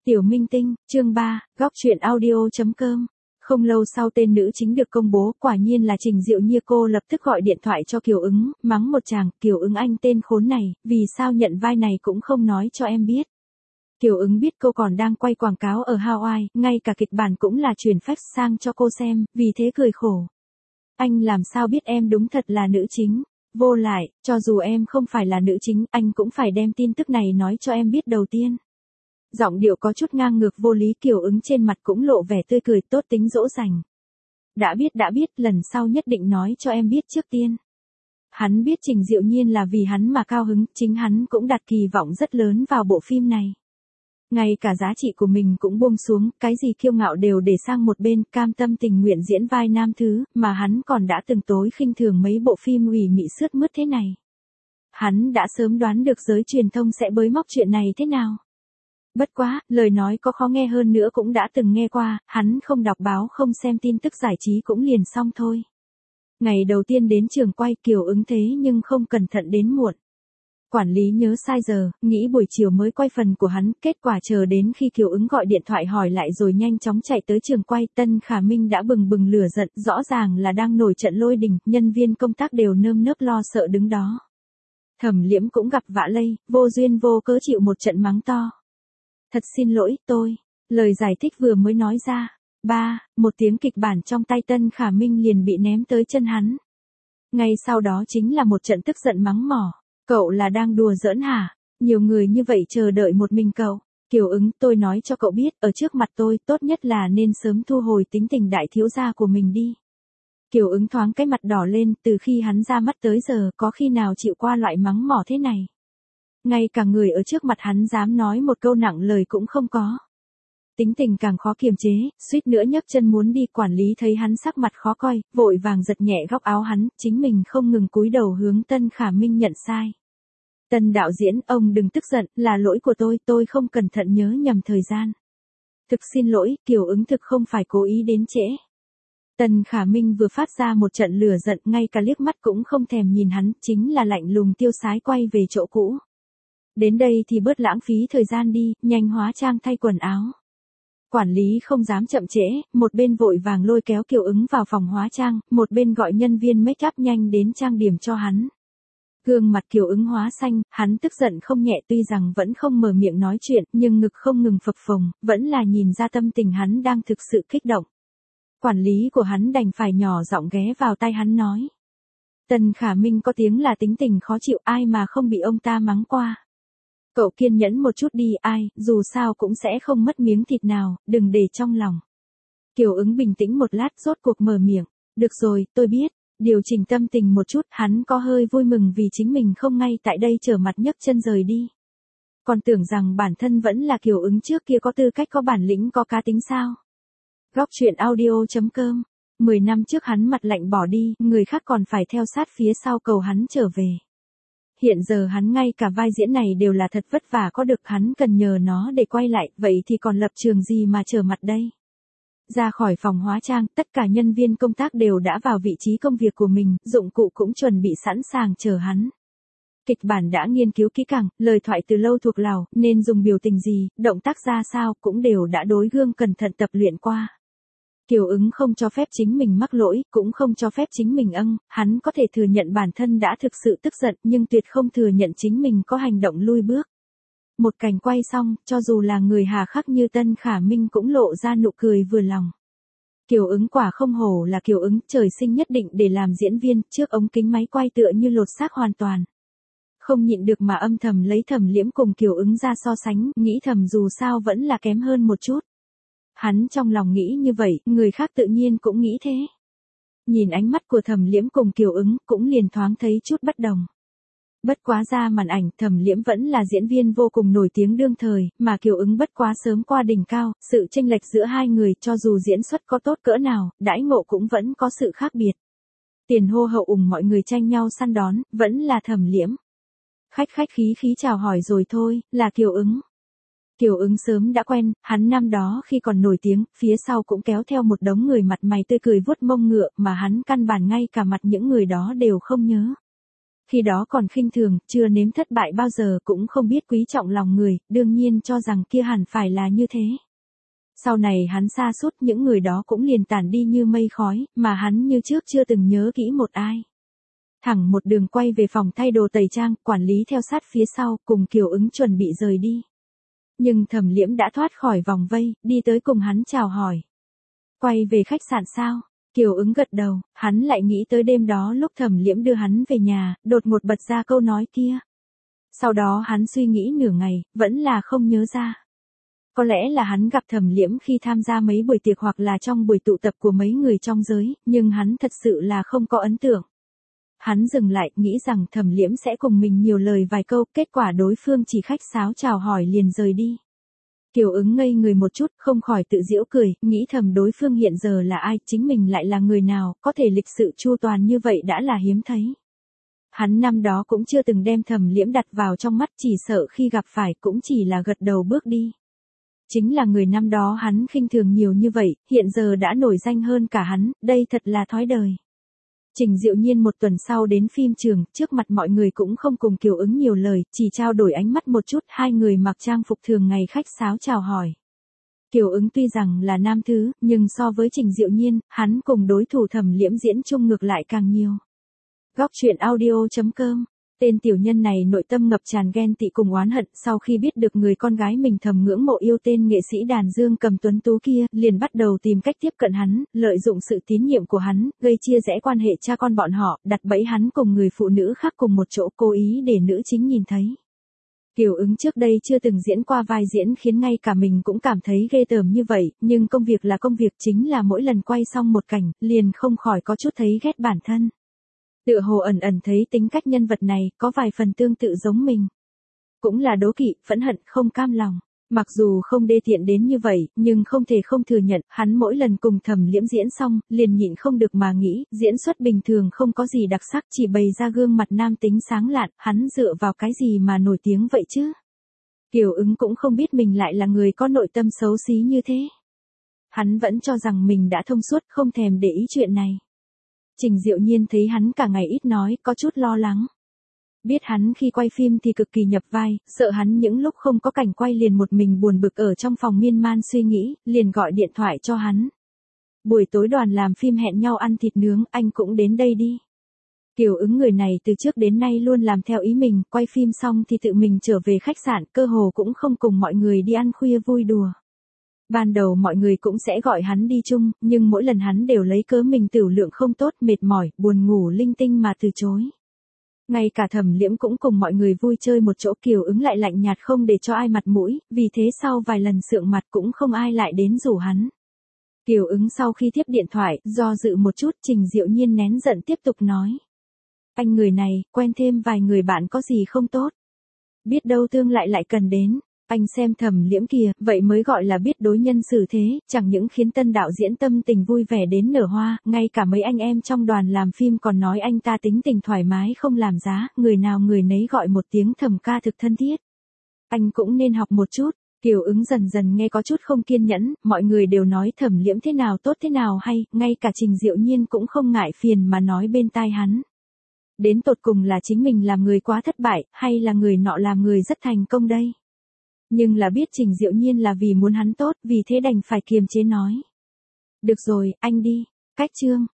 Tiểu Minh Tinh, chương 3, góc truyện audio.com. Không lâu sau tên nữ chính được công bố, quả nhiên là Trình Diệu Nhi. Cô lập tức gọi điện thoại cho Kiều Ứng, mắng một tràng, Kiều Ứng anh tên khốn này, vì sao nhận vai này cũng không nói cho em biết. Kiều Ứng biết cô còn đang quay quảng cáo ở Hawaii, ngay cả kịch bản cũng là chuyển fax sang cho cô xem, vì thế cười khổ. Anh làm sao biết em đúng thật là nữ chính. Vô lại, cho dù em không phải là nữ chính, anh cũng phải đem tin tức này nói cho em biết đầu tiên. Giọng điệu có chút ngang ngược vô lý. Kiều Ứng trên mặt cũng lộ vẻ tươi cười tốt tính dỗ dành. Đã biết, lần sau nhất định nói cho em biết trước tiên. Hắn biết Trình Diệu Nhiên là vì hắn mà cao hứng, chính hắn cũng đặt kỳ vọng rất lớn vào bộ phim này. Ngay cả giá trị của mình cũng buông xuống, cái gì kiêu ngạo đều để sang một bên, cam tâm tình nguyện diễn vai nam thứ, mà hắn còn đã từng tối khinh thường mấy bộ phim ủy mị sướt mướt thế này. Hắn đã sớm đoán được giới truyền thông sẽ bới móc chuyện này thế nào. Bất quá, lời nói có khó nghe hơn nữa cũng đã từng nghe qua, hắn không đọc báo không xem tin tức giải trí cũng liền xong thôi. Ngày đầu tiên đến trường quay Kiều Ứng thế nhưng không cẩn thận đến muộn. Quản lý nhớ sai giờ, nghĩ buổi chiều mới quay phần của hắn, kết quả chờ đến khi Kiều Ứng gọi điện thoại hỏi lại rồi nhanh chóng chạy tới trường quay, Tân Khả Minh đã bừng bừng lửa giận, rõ ràng là đang nổi trận lôi đình, nhân viên công tác đều nơm nớp lo sợ đứng đó. Thẩm Liễm cũng gặp vạ lây, vô duyên vô cớ chịu một trận mắng to. Thật xin lỗi, lời giải thích vừa mới nói ra. Một tiếng kịch bản trong tay Tân Khả Minh liền bị ném tới chân hắn. Ngay sau đó chính là một trận tức giận mắng mỏ. Cậu là đang đùa giỡn hả? Nhiều người như vậy chờ đợi một mình cậu. Kiều Ứng, tôi nói cho cậu biết, ở trước mặt tôi, tốt nhất là nên sớm thu hồi tính tình đại thiếu gia của mình đi. Kiều Ứng thoáng cái mặt đỏ lên, từ khi hắn ra mắt tới giờ, có khi nào chịu qua loại mắng mỏ thế này. Ngay cả người ở trước mặt hắn dám nói một câu nặng lời cũng không có. Tính tình càng khó kiềm chế, suýt nữa nhấc chân muốn đi. Quản lý thấy hắn sắc mặt khó coi, vội vàng giật nhẹ góc áo hắn, chính mình không ngừng cúi đầu hướng Tân Khả Minh nhận sai. Tân đạo diễn, ông đừng tức giận, là lỗi của tôi không cẩn thận nhớ nhầm thời gian. Thực xin lỗi, Kiều Ứng thực không phải cố ý đến trễ. Tân Khả Minh vừa phát ra một trận lửa giận, ngay cả liếc mắt cũng không thèm nhìn hắn, chính là lạnh lùng tiêu sái quay về chỗ cũ. Đến đây thì bớt lãng phí thời gian đi, nhanh hóa trang thay quần áo. Quản lý không dám chậm trễ, một bên vội vàng lôi kéo Kiều Ứng vào phòng hóa trang, một bên gọi nhân viên make up nhanh đến trang điểm cho hắn. Gương mặt Kiều Ứng hóa xanh, hắn tức giận không nhẹ, tuy rằng vẫn không mở miệng nói chuyện, nhưng ngực không ngừng phập phồng, vẫn là nhìn ra tâm tình hắn đang thực sự kích động. Quản lý của hắn đành phải nhỏ giọng ghé vào tai hắn nói. Tân Khả Minh có tiếng là tính tình khó chịu, ai mà không bị ông ta mắng qua. Cậu kiên nhẫn một chút đi, dù sao cũng sẽ không mất miếng thịt nào, đừng để trong lòng. Kiều Ứng bình tĩnh một lát rốt cuộc mở miệng. Được rồi, tôi biết. Điều chỉnh tâm tình một chút, hắn có hơi vui mừng vì chính mình không ngay tại đây trở mặt nhấc chân rời đi. Còn tưởng rằng bản thân vẫn là Kiều Ứng trước kia có tư cách có bản lĩnh có cá tính sao. Góc truyện audio.com. 10 năm trước hắn mặt lạnh bỏ đi, người khác còn phải theo sát phía sau cầu hắn trở về. Hiện giờ hắn ngay cả vai diễn này đều là thật vất vả có được, hắn cần nhờ nó để quay lại, vậy thì còn lập trường gì mà trở mặt đây. Ra khỏi phòng hóa trang, tất cả nhân viên công tác đều đã vào vị trí công việc của mình, dụng cụ cũng chuẩn bị sẵn sàng chờ hắn. Kịch bản đã nghiên cứu kỹ càng, lời thoại từ lâu thuộc lào, nên dùng biểu tình gì, động tác ra sao cũng đều đã đối gương cẩn thận tập luyện qua. Kiều Ứng không cho phép chính mình mắc lỗi, cũng không cho phép chính mình hắn có thể thừa nhận bản thân đã thực sự tức giận, nhưng tuyệt không thừa nhận chính mình có hành động lui bước. Một cảnh quay xong, cho dù là người hà khắc như Tân Khả Minh cũng lộ ra nụ cười vừa lòng. Kiều Ứng quả không hổ là Kiều Ứng, trời sinh nhất định để làm diễn viên, trước ống kính máy quay tựa như lột xác hoàn toàn. Không nhịn được mà âm thầm lấy Thẩm Liễm cùng Kiều Ứng ra so sánh, nghĩ thầm dù sao vẫn là kém hơn một chút. Hắn trong lòng nghĩ như vậy, người khác tự nhiên cũng nghĩ thế. Nhìn ánh mắt của Thẩm Liễm cùng Kiều Ứng, cũng liền thoáng thấy chút bất đồng. Bất quá ra màn ảnh, Thẩm Liễm vẫn là diễn viên vô cùng nổi tiếng đương thời, mà Kiều Ứng bất quá sớm qua đỉnh cao, sự chênh lệch giữa hai người cho dù diễn xuất có tốt cỡ nào, đãi ngộ cũng vẫn có sự khác biệt. Tiền hô hậu ủng mọi người tranh nhau săn đón, vẫn là Thẩm Liễm. Khách khí chào hỏi rồi thôi, là Kiều Ứng. Kiều Ứng sớm đã quen, hắn năm đó khi còn nổi tiếng, phía sau cũng kéo theo một đống người mặt mày tươi cười vuốt mông ngựa, mà hắn căn bản ngay cả mặt những người đó đều không nhớ. Khi đó còn khinh thường, chưa nếm thất bại bao giờ cũng không biết quý trọng lòng người, đương nhiên cho rằng kia hẳn phải là như thế. Sau này hắn sa sút, những người đó cũng liền tản đi như mây khói, mà hắn như trước chưa từng nhớ kỹ một ai. Thẳng một đường quay về phòng thay đồ tẩy trang, quản lý theo sát phía sau, cùng Kiều Ứng chuẩn bị rời đi. Nhưng Thẩm Liễm đã thoát khỏi vòng vây, đi tới cùng hắn chào hỏi. Quay về khách sạn sao? Kiều Ứng gật đầu, hắn lại nghĩ tới đêm đó lúc Thẩm Liễm đưa hắn về nhà, đột ngột bật ra câu nói kia. Sau đó hắn suy nghĩ nửa ngày, vẫn là không nhớ ra. Có lẽ là hắn gặp Thẩm Liễm khi tham gia mấy buổi tiệc hoặc là trong buổi tụ tập của mấy người trong giới, nhưng hắn thật sự là không có ấn tượng. Hắn dừng lại, nghĩ rằng Thẩm Liễm sẽ cùng mình nhiều lời vài câu, kết quả đối phương chỉ khách sáo chào hỏi liền rời đi. Kiều Ứng ngây người một chút, không khỏi tự giễu cười, nghĩ thầm đối phương hiện giờ là ai, chính mình lại là người nào, có thể lịch sự chu toàn như vậy đã là hiếm thấy. Hắn năm đó cũng chưa từng đem Thẩm Liễm đặt vào trong mắt, chỉ sợ khi gặp phải cũng chỉ là gật đầu bước đi. Chính là người năm đó hắn khinh thường nhiều như vậy, hiện giờ đã nổi danh hơn cả hắn, đây thật là thói đời. Trình Diệu Nhiên một tuần sau đến phim trường, trước mặt mọi người cũng không cùng Kiều Ứng nhiều lời, chỉ trao đổi ánh mắt một chút, hai người mặc trang phục thường ngày khách sáo chào hỏi. Kiều Ứng tuy rằng là nam thứ, nhưng so với Trình Diệu Nhiên, hắn cùng đối thủ Thẩm Liễm diễn chung ngược lại càng nhiều. Góc truyện audio.com. Tên tiểu nhân này nội tâm ngập tràn ghen tị cùng oán hận, sau khi biết được người con gái mình thầm ngưỡng mộ yêu tên nghệ sĩ đàn dương cầm tuấn tú kia, liền bắt đầu tìm cách tiếp cận hắn, lợi dụng sự tín nhiệm của hắn, gây chia rẽ quan hệ cha con bọn họ, đặt bẫy hắn cùng người phụ nữ khác cùng một chỗ, cố ý để nữ chính nhìn thấy. Kiều Ứng trước đây chưa từng diễn qua vai diễn khiến ngay cả mình cũng cảm thấy ghê tởm như vậy, nhưng công việc là công việc, chính là mỗi lần quay xong một cảnh, liền không khỏi có chút thấy ghét bản thân. Tựa hồ ẩn ẩn thấy tính cách nhân vật này có vài phần tương tự giống mình. Cũng là đố kỵ, phẫn hận, không cam lòng. Mặc dù không đê tiện đến như vậy, nhưng không thể không thừa nhận, hắn mỗi lần cùng Thẩm Liễm diễn xong, liền nhịn không được mà nghĩ, diễn xuất bình thường không có gì đặc sắc, chỉ bày ra gương mặt nam tính sáng lạn, hắn dựa vào cái gì mà nổi tiếng vậy chứ? Kiều Ứng cũng không biết mình lại là người có nội tâm xấu xí như thế. Hắn vẫn cho rằng mình đã thông suốt, không thèm để ý chuyện này. Trình Diệu Nhiên thấy hắn cả ngày ít nói, có chút lo lắng. Biết hắn khi quay phim thì cực kỳ nhập vai, sợ hắn những lúc không có cảnh quay liền một mình buồn bực ở trong phòng miên man suy nghĩ, liền gọi điện thoại cho hắn. Buổi tối đoàn làm phim hẹn nhau ăn thịt nướng, anh cũng đến đây đi. Kiều Ứng người này từ trước đến nay luôn làm theo ý mình, quay phim xong thì tự mình trở về khách sạn, cơ hồ cũng không cùng mọi người đi ăn khuya vui đùa. Ban đầu mọi người cũng sẽ gọi hắn đi chung, nhưng mỗi lần hắn đều lấy cớ mình tửu lượng không tốt, mệt mỏi, buồn ngủ linh tinh mà từ chối. Ngay cả Thẩm Liễm cũng cùng mọi người vui chơi một chỗ, Kiều Ứng lại lạnh nhạt không để cho ai mặt mũi, vì thế sau vài lần sượng mặt cũng không ai lại đến rủ hắn. Kiều Ứng sau khi tiếp điện thoại, do dự một chút, Trình Diệu Nhiên nén giận tiếp tục nói. Anh người này, quen thêm vài người bạn có gì không tốt. Biết đâu tương lại cần đến. Anh xem Thẩm Liễm kìa, vậy mới gọi là biết đối nhân xử thế, chẳng những khiến tân đạo diễn tâm tình vui vẻ đến nở hoa, ngay cả mấy anh em trong đoàn làm phim còn nói anh ta tính tình thoải mái không làm giá, người nào người nấy gọi một tiếng Thẩm ca thực thân thiết. Anh cũng nên học một chút. Kiều Ứng dần dần nghe có chút không kiên nhẫn, mọi người đều nói Thẩm Liễm thế nào tốt thế nào hay, ngay cả Trình Diệu Nhiên cũng không ngại phiền mà nói bên tai hắn. Đến tột cùng là chính mình làm người quá thất bại, hay là người nọ làm người rất thành công đây? Nhưng là biết Trình Diệu Nhiên là vì muốn hắn tốt, vì thế đành phải kiềm chế nói. Được rồi, anh đi. Cách chương.